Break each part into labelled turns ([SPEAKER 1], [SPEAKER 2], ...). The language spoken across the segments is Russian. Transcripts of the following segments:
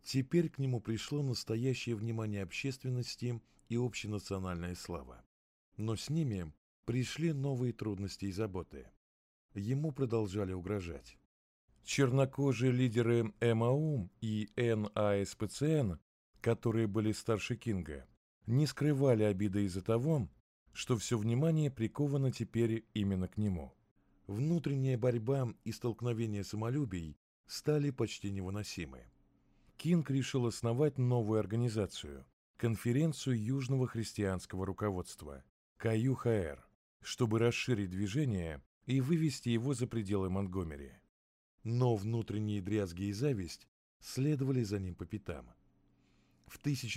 [SPEAKER 1] Теперь к нему пришло настоящее внимание общественности и общенациональная слава. Но с ними пришли новые трудности и заботы. Ему продолжали угрожать. Чернокожие лидеры МАУ и НАСПЦН, которые были старше Кинга, не скрывали обиды из-за того, что все внимание приковано теперь именно к нему. Внутренняя борьба и столкновение самолюбий стали почти невыносимы. Кинг решил основать новую организацию – Конференцию Южного христианского руководства – КЮХР, чтобы расширить движение и вывести его за пределы Монтгомери. Но внутренние дрязги и зависть следовали за ним по пятам. В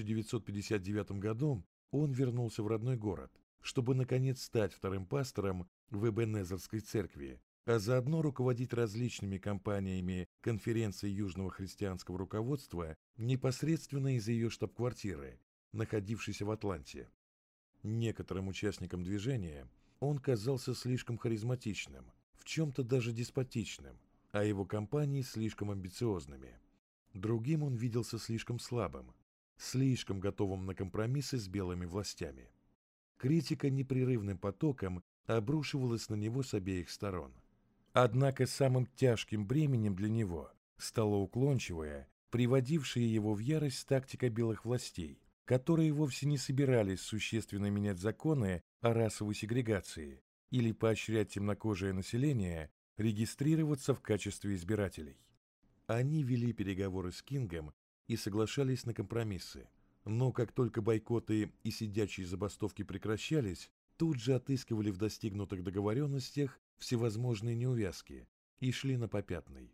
[SPEAKER 1] 1959 году он вернулся в родной город, чтобы наконец стать вторым пастором в Эбенезерской церкви, а заодно руководить различными кампаниями Конференции Южного христианского руководства непосредственно из ее штаб-квартиры, находившейся в Атланте. Некоторым участникам движения он казался слишком харизматичным, в чем-то даже деспотичным, а его кампании слишком амбициозными. Другим он виделся слишком слабым, слишком готовым на компромиссы с белыми властями. Критика непрерывным потоком обрушивалась на него с обеих сторон. Однако самым тяжким бременем для него стала уклончивая, приводившая его в ярость тактика белых властей, которые вовсе не собирались существенно менять законы о расовой сегрегации или поощрять темнокожее население регистрироваться в качестве избирателей. Они вели переговоры с Кингом и соглашались на компромиссы, но как только бойкоты и сидячие забастовки прекращались, тут же отыскивали в достигнутых договоренностях всевозможные неувязки и шли на попятный.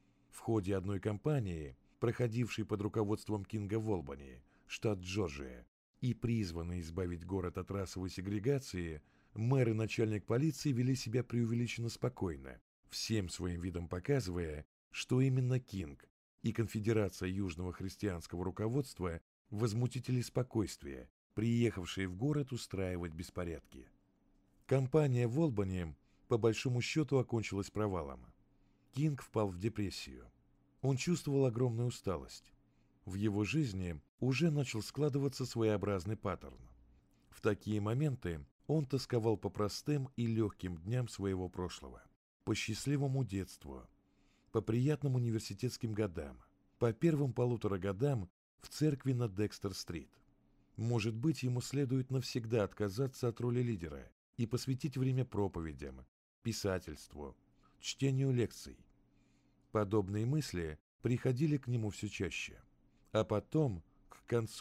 [SPEAKER 1] В ходе одной кампании, проходившей под руководством Кинга в Олбани, штат Джорджия, и призванной избавить город от расовой сегрегации, мэр и начальник полиции вели себя преувеличенно спокойно, всем своим видом показывая, что именно Кинг и Конфедерация Южного христианского руководства возмутители спокойствия, приехавшие в город устраивать беспорядки. Кампания в Олбани по большому счету окончилась провалом. Кинг впал в депрессию. Он чувствовал огромную усталость. В его жизни уже начал складываться своеобразный паттерн. В такие моменты он тосковал по простым и легким дням своего прошлого, по счастливому детству, по приятным университетским годам, по первым 1,5 годам в церкви на Декстер-стрит. Может быть, ему следует навсегда отказаться от роли лидера и посвятить время проповедям, писательству, чтению лекций. Подобные мысли приходили к нему все чаще. А потом, к концу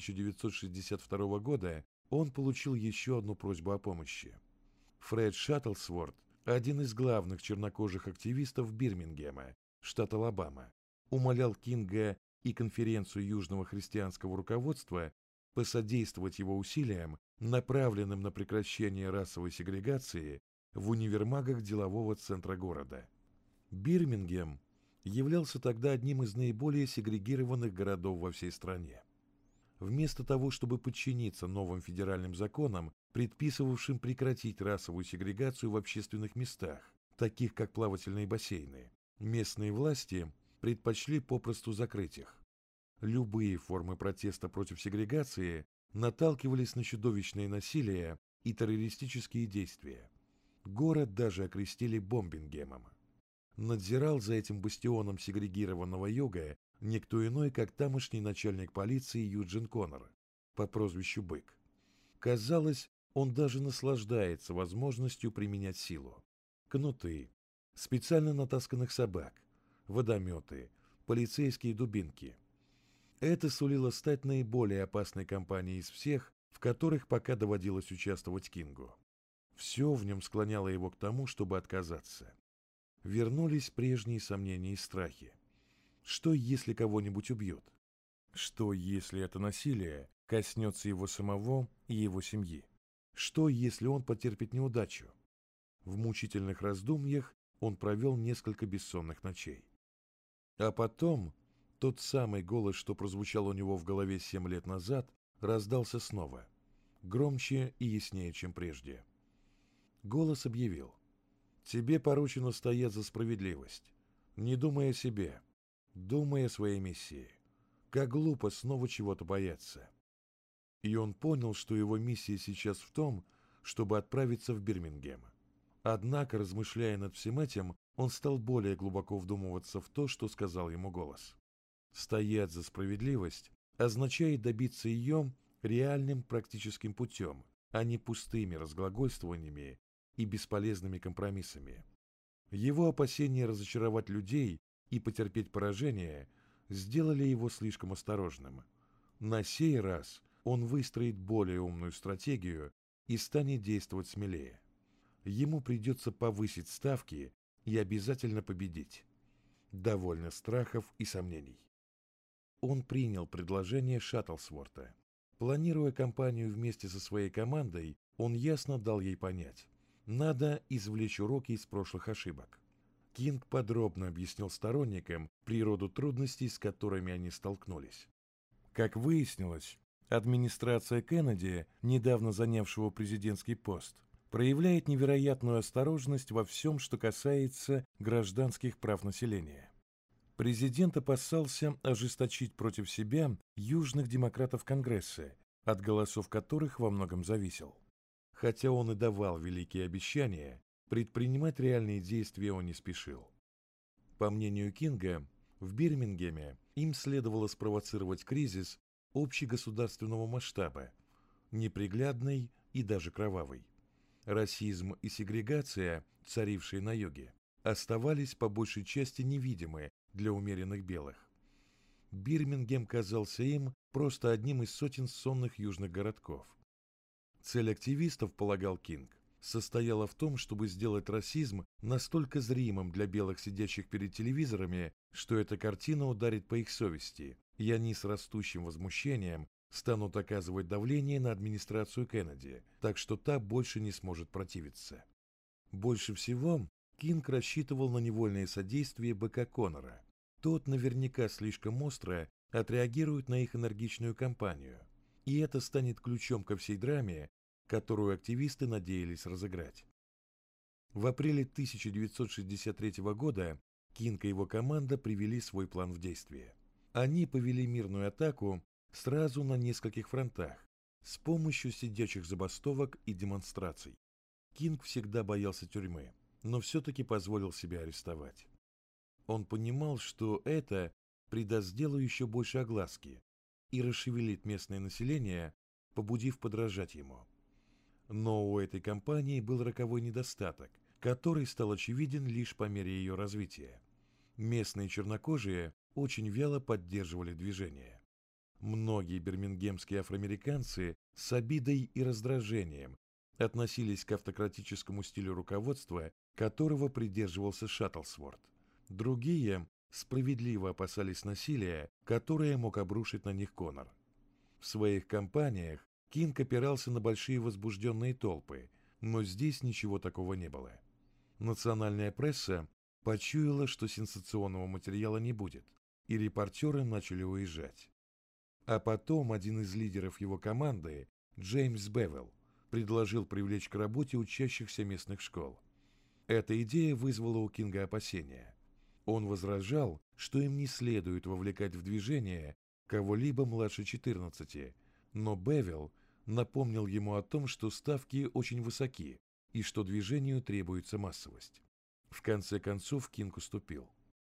[SPEAKER 1] 1962 года, он получил еще одну просьбу о помощи. Фред Шаттлсворт, один из главных чернокожих активистов Бирмингема, штат Алабама, умолял Кинга и Конференцию Южного христианского руководства посодействовать его усилиям, направленным на прекращение расовой сегрегации в универмагах делового центра города. Бирмингем являлся тогда одним из наиболее сегрегированных городов во всей стране. Вместо того, чтобы подчиниться новым федеральным законам, предписывавшим прекратить расовую сегрегацию в общественных местах, таких как плавательные бассейны, местные власти предпочли попросту закрыть их. Любые формы протеста против сегрегации наталкивались на чудовищное насилие и террористические действия. Город даже окрестили Бомбингемом. Надзирал за этим бастионом сегрегированного юга никто иной, как тамошний начальник полиции Юджин Коннор по прозвищу Бык. Казалось, он даже наслаждается возможностью применять силу. Кнуты, специально натасканных собак, водометы, полицейские дубинки. Это сулило стать наиболее опасной кампанией из всех, в которых пока доводилось участвовать Кингу. Все в нем склоняло его к тому, чтобы отказаться. Вернулись прежние сомнения и страхи. Что, если кого-нибудь убьют? Что, если это насилие коснется его самого и его семьи? Что, если он потерпит неудачу? В мучительных раздумьях он провел несколько бессонных ночей. А потом тот самый голос, что прозвучал у него в голове 7 лет назад, раздался снова, громче и яснее, чем прежде. Голос объявил: «Тебе поручено стоять за справедливость. Не думай о себе, думай о своей миссии. Как глупо снова чего-то бояться. И он понял, что его миссия сейчас в том, чтобы отправиться в Бирмингем. Однако, размышляя над всем этим, он стал более глубоко вдумываться в то, что сказал ему голос. Стоять за справедливость означает добиться ее реальным практическим путем, а не пустыми разглагольствованиями и бесполезными компромиссами. Его опасения разочаровать людей и потерпеть поражение сделали его слишком осторожным. На сей раз он выстроит более умную стратегию и станет действовать смелее. Ему придется повысить ставки и обязательно победить. Довольно страхов и сомнений. Он принял предложение Шаттлсворта. Планируя кампанию вместе со своей командой, он ясно дал ей понять: надо извлечь уроки из прошлых ошибок. Кинг подробно объяснил сторонникам природу трудностей, с которыми они столкнулись. Как выяснилось, администрация Кеннеди, недавно занявшего президентский пост, проявляет невероятную осторожность во всем, что касается гражданских прав населения. Президент опасался ожесточить против себя южных демократов Конгресса, от голосов которых во многом зависел. Хотя он и давал великие обещания, предпринимать реальные действия он не спешил. По мнению Кинга, в Бирмингеме им следовало спровоцировать кризис общегосударственного масштаба, неприглядный и даже кровавый. Расизм и сегрегация, царившие на юге, оставались по большей части невидимы для умеренных белых. Бирмингем казался им просто одним из сотен сонных южных городков. Цель активистов, полагал Кинг, состояла в том, чтобы сделать расизм настолько зримым для белых, сидящих перед телевизорами, что эта картина ударит по их совести, и они с растущим возмущением станут оказывать давление на администрацию Кеннеди, так что та больше не сможет противиться. Больше всего Кинг рассчитывал на невольное содействие БК Коннора. Тот наверняка слишком остро отреагирует на их энергичную кампанию, и это станет ключом ко всей драме, которую активисты надеялись разыграть. В апреле 1963 года Кинг и его команда привели свой план в действие. Они повели мирную атаку сразу на нескольких фронтах с помощью сидячих забастовок и демонстраций. Кинг всегда боялся тюрьмы, но все-таки позволил себя арестовать. Он понимал, что это придаст делу еще больше огласки и расшевелит местное население, побудив подражать ему. Но у этой кампании был роковой недостаток, который стал очевиден лишь по мере ее развития. Местные чернокожие очень вяло поддерживали движение. Многие бирмингемские афроамериканцы с обидой и раздражением относились к автократическому стилю руководства, которого придерживался Шаттлсворт. Другие справедливо опасались насилия, которое мог обрушить на них Коннор. В своих кампаниях Кинг опирался на большие возбужденные толпы, но здесь ничего такого не было. Национальная пресса почуяла, что сенсационного материала не будет, и репортеры начали уезжать. А потом один из лидеров его команды, Джеймс Бевелл, предложил привлечь к работе учащихся местных школ. Эта идея вызвала у Кинга опасения. Он возражал, что им не следует вовлекать в движение кого-либо младше 14, но Бевелл напомнил ему о том, что ставки очень высоки и что движению требуется массовость. В конце концов Кинг уступил.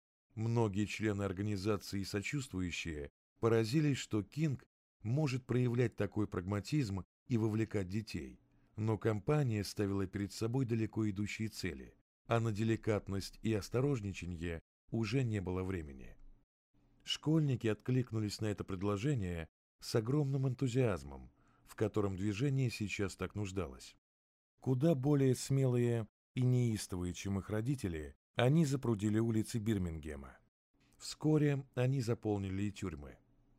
[SPEAKER 1] Многие члены организации и сочувствующие поразились, что Кинг может проявлять такой прагматизм и вовлекать детей, но компания ставила перед собой далеко идущие цели, а на деликатность и осторожничанье уже не было времени. Школьники откликнулись на это предложение с огромным энтузиазмом, в котором движение сейчас так нуждалось. Куда более смелые и неистовые, чем их родители, они запрудили улицы Бирмингема. Вскоре они заполнили и тюрьмы.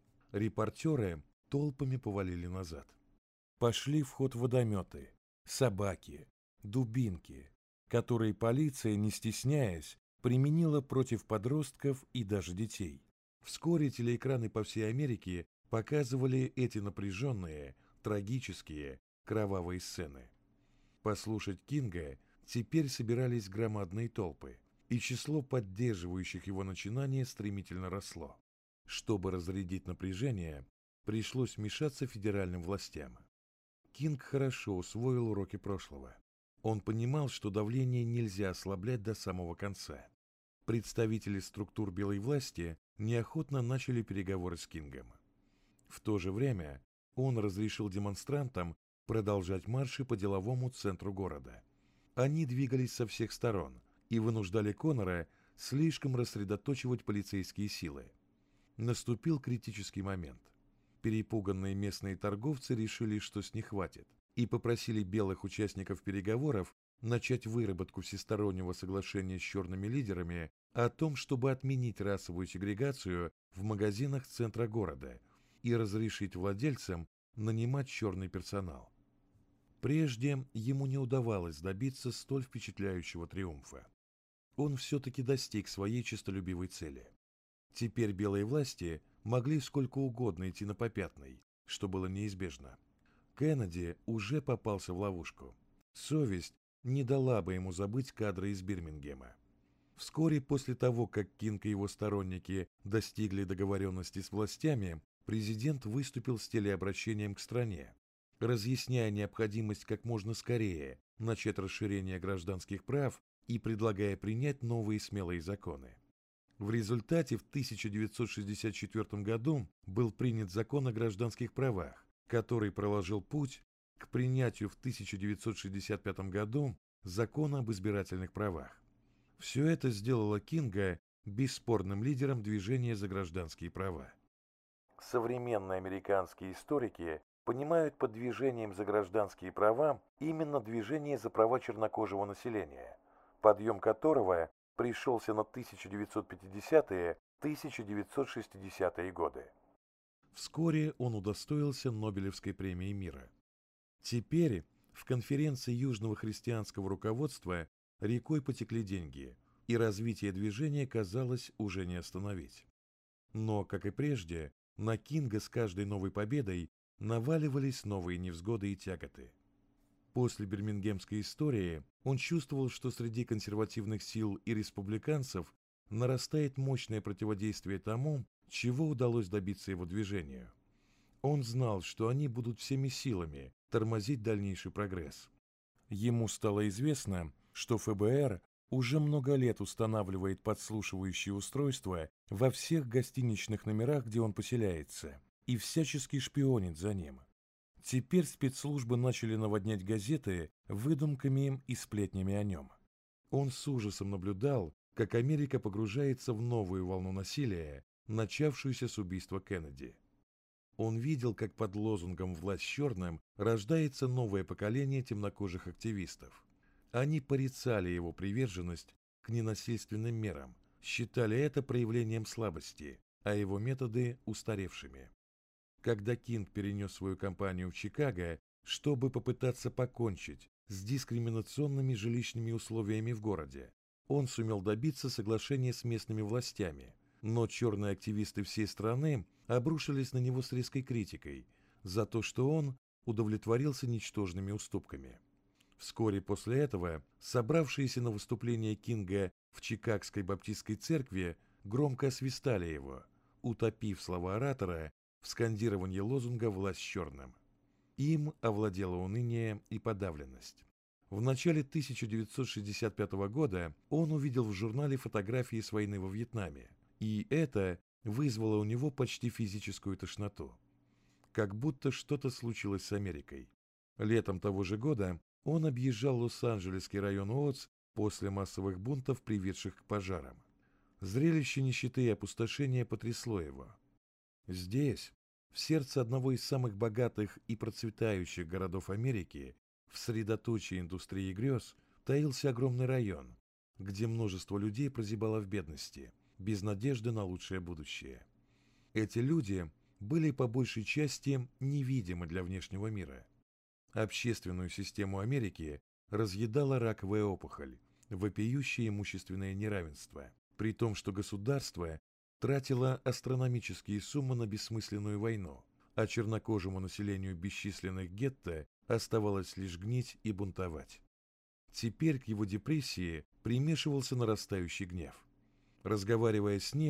[SPEAKER 1] Репортеры толпами повалили назад. Пошли в ход водометы, собаки, дубинки, которые полиция, не стесняясь, применила против подростков и даже детей. Вскоре телеэкраны по всей Америке показывали эти напряженные, трагические, кровавые сцены. Послушать Кинга теперь собирались громадные толпы, и число поддерживающих его начинания стремительно росло. Чтобы разрядить напряжение, пришлось вмешаться федеральным властям. Кинг хорошо усвоил уроки прошлого. Он понимал, что давление нельзя ослаблять до самого конца. Представители структур белой власти неохотно начали переговоры с Кингом. В то же время он разрешил демонстрантам продолжать марши по деловому центру города. Они двигались со всех сторон и вынуждали Коннора слишком рассредоточивать полицейские силы. Наступил критический момент. Перепуганные местные торговцы решили, что с них хватит, и попросили белых участников переговоров начать выработку всестороннего соглашения с черными лидерами о том, чтобы отменить расовую сегрегацию в магазинах центра города и разрешить владельцам нанимать черный персонал. Прежде ему не удавалось добиться столь впечатляющего триумфа. Он все-таки достиг своей честолюбивой цели. Теперь белые власти могли сколько угодно идти на попятный, что было неизбежно. Кеннеди уже попался в ловушку. Совесть не дала бы ему забыть кадры из Бирмингема. Вскоре после того, как Кинг и его сторонники достигли договоренности с властями, президент выступил с телеобращением к стране, разъясняя необходимость как можно скорее начать расширение гражданских прав и предлагая принять новые смелые законы. В результате в 1964 году был принят закон о гражданских правах, который проложил путь к принятию в 1965 году закона об избирательных правах. Все это сделало Кинга бесспорным лидером движения за гражданские права. Современные американские историки понимают под движением за гражданские права именно движение за права чернокожего населения, подъем которого пришелся на 1950-1960-е годы. Вскоре он удостоился Нобелевской премии мира. Теперь в конференции Южного христианского руководства рекой потекли деньги, и развитие движения казалось уже не остановить. Но, как и прежде, на Кинга с каждой новой победой наваливались новые невзгоды и тяготы. После бирмингемской истории он чувствовал, что среди консервативных сил и республиканцев нарастает мощное противодействие тому, чего удалось добиться его движению. Он знал, что они будут всеми силами тормозить дальнейший прогресс. Ему стало известно, что ФБР уже много лет устанавливает подслушивающие устройства во всех гостиничных номерах, где он поселяется, и всячески шпионит за ним. Теперь спецслужбы начали наводнять газеты выдумками и сплетнями о нем. Он с ужасом наблюдал, как Америка погружается в новую волну насилия, начавшуюся с убийства Кеннеди. Он видел, как под лозунгом «Власть черным» рождается новое поколение темнокожих активистов. Они порицали его приверженность к ненасильственным мерам, считали это проявлением слабости, а его методы устаревшими. Когда Кинг перенес свою кампанию в Чикаго, чтобы попытаться покончить с дискриминационными жилищными условиями в городе, он сумел добиться соглашения с местными властями, но черные активисты всей страны обрушились на него с резкой критикой за то, что он удовлетворился ничтожными уступками. Вскоре после этого собравшиеся на выступление Кинга в Чикагской баптистской церкви громко освистали его, утопив слова оратора в скандировании лозунга «Власть черным». Им овладело уныние и подавленность. В начале 1965 года он увидел в журнале фотографии с войны во Вьетнаме, и это вызвало у него почти физическую тошноту. Как будто что-то случилось с Америкой. Летом того же года он объезжал Лос-Анджелесский район Уотс после массовых бунтов, приведших к пожарам. Зрелище нищеты и опустошения потрясло его. Здесь, в сердце одного из самых богатых и процветающих городов Америки, в средоточии индустрии грез, таился огромный район, где множество людей прозябало в бедности, без надежды на лучшее будущее. Эти люди были по большей части невидимы для внешнего мира. Общественную систему Америки разъедала раковая опухоль, вопиющее имущественное неравенство, при том, что государство тратило астрономические суммы на бессмысленную войну, а чернокожему населению бесчисленных гетто оставалось лишь гнить и бунтовать. Теперь к его депрессии примешивался нарастающий гнев. Разговаривая с ним,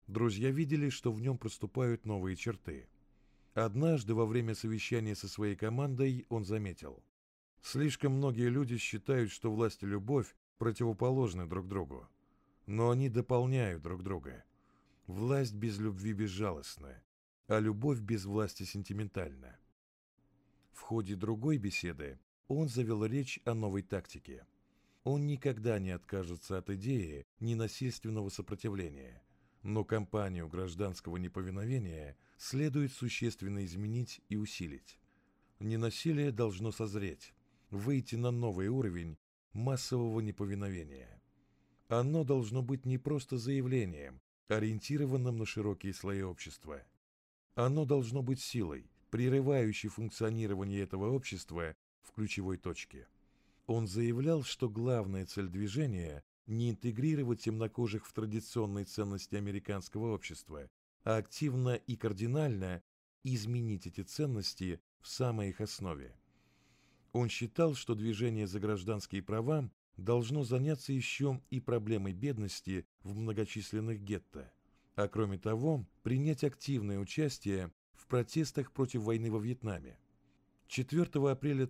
[SPEAKER 1] Друзья видели, что в нем проступают новые черты. Однажды во время совещания со своей командой он заметил: слишком многие люди считают, что власть и любовь противоположны друг другу, но они дополняют друг друга. Власть без любви безжалостна, а любовь без власти сентиментальна. В ходе другой беседы он завел речь о новой тактике. Он никогда не откажется от идеи ненасильственного сопротивления, но кампанию гражданского неповиновения следует существенно изменить и усилить. Ненасилие должно созреть, выйти на новый уровень массового неповиновения. Оно должно быть не просто заявлением, ориентированным на широкие слои общества. Оно должно быть силой, прерывающей функционирование этого общества в ключевой точке. Он заявлял, что главная цель движения – не интегрировать темнокожих в традиционные ценности американского общества, а активно и кардинально изменить эти ценности в самой их основе. Он считал, что движение за гражданские права должно заняться еще и проблемой бедности в многочисленных гетто, а кроме того, принять активное участие в протестах против войны во Вьетнаме. 4 апреля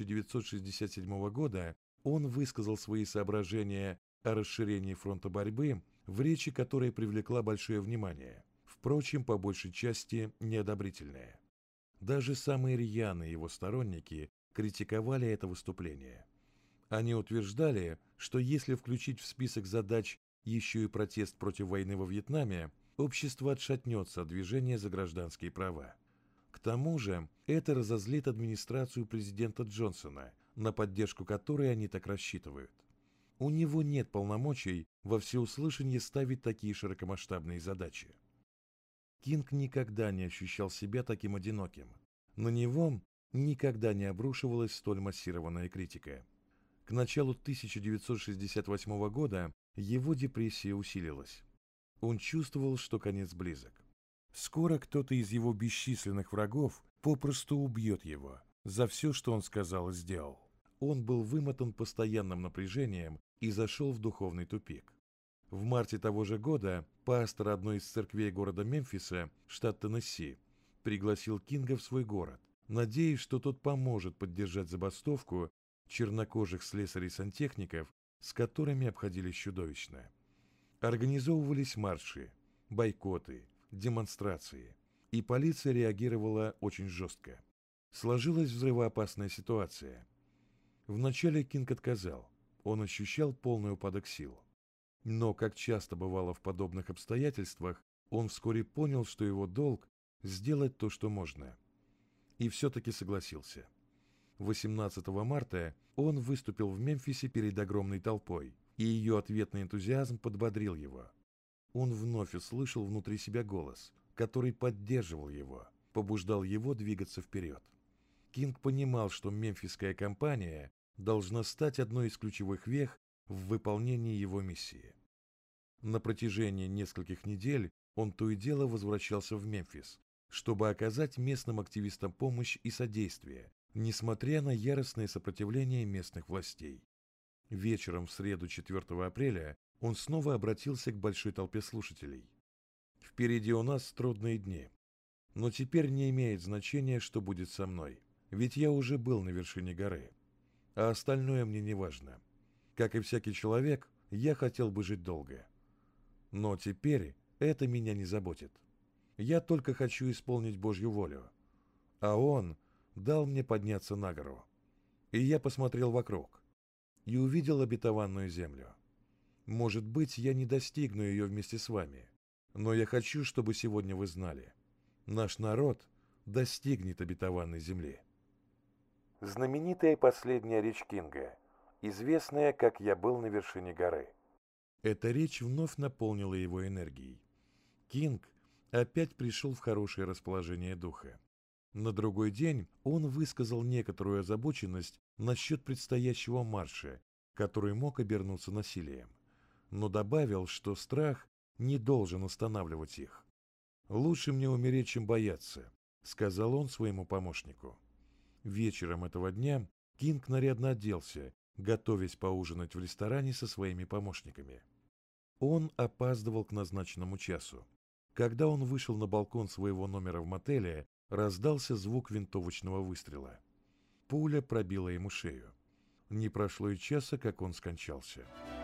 [SPEAKER 1] 1967 года он высказал свои соображения о расширении фронта борьбы в речи, которая привлекла большое внимание, впрочем, по большей части неодобрительное. Даже самые рьяные его сторонники критиковали это выступление. Они утверждали, что если включить в список задач еще и протест против войны во Вьетнаме, общество отшатнется от движения за гражданские права. К тому же это разозлит администрацию президента Джонсона, на поддержку которой они так рассчитывают. У него нет полномочий во всеуслышание ставить такие широкомасштабные задачи. Кинг никогда не ощущал себя таким одиноким. На него никогда не обрушивалась столь массированная критика. К началу 1968 года его депрессия усилилась. Он чувствовал, что конец близок. Скоро кто-то из его бесчисленных врагов попросту убьет его за все, что он сказал и сделал. Он был вымотан постоянным напряжением и зашел в духовный тупик. В марте того же года пастор одной из церквей города Мемфиса, штат Теннесси, пригласил Кинга в свой город, надеясь, что тот поможет поддержать забастовку чернокожих слесарей-сантехников, с которыми обходились чудовищно. Организовывались марши, бойкоты, демонстрации, и полиция реагировала очень жестко. Сложилась взрывоопасная ситуация. Вначале Кинг отказал, он ощущал полный упадок сил. Но, как часто бывало в подобных обстоятельствах, он вскоре понял, что его долг – сделать то, что можно. И все-таки согласился. 18 марта он выступил в Мемфисе перед огромной толпой, и ее ответный энтузиазм подбодрил его. Он вновь услышал внутри себя голос, который поддерживал его, побуждал его двигаться вперед. Кинг понимал, что мемфисская кампания должна стать одной из ключевых вех в выполнении его миссии. На протяжении нескольких недель он то и дело возвращался в Мемфис, чтобы оказать местным активистам помощь и содействие, несмотря на яростное сопротивление местных властей. Вечером в среду 4 апреля он снова обратился к большой толпе слушателей. «Впереди у нас трудные дни, но теперь не имеет значения, что будет со мной, ведь я уже был на вершине горы, а остальное мне не важно. Как и всякий человек, я хотел бы жить долго. Но теперь это меня не заботит. Я только хочу исполнить Божью волю. А Он дал мне подняться на гору. И я посмотрел вокруг и увидел обетованную землю. Может быть, я не достигну ее вместе с вами, но я хочу, чтобы сегодня вы знали. Наш народ достигнет обетованной земли». Знаменитая последняя речь Кинга, известная как «Я был на вершине горы». Эта речь вновь наполнила его энергией. Кинг опять пришел в хорошее расположение духа. На другой день он высказал некоторую озабоченность насчет предстоящего марша, который мог обернуться насилием, но добавил, что страх не должен останавливать их. «Лучше мне умереть, чем бояться», — сказал он своему помощнику. Вечером этого дня Кинг нарядно оделся, готовясь поужинать в ресторане со своими помощниками. Он опаздывал к назначенному часу. Когда он вышел на балкон своего номера в мотеле, раздался звук винтовочного выстрела. Пуля пробила ему шею. Не прошло и часа, как он скончался.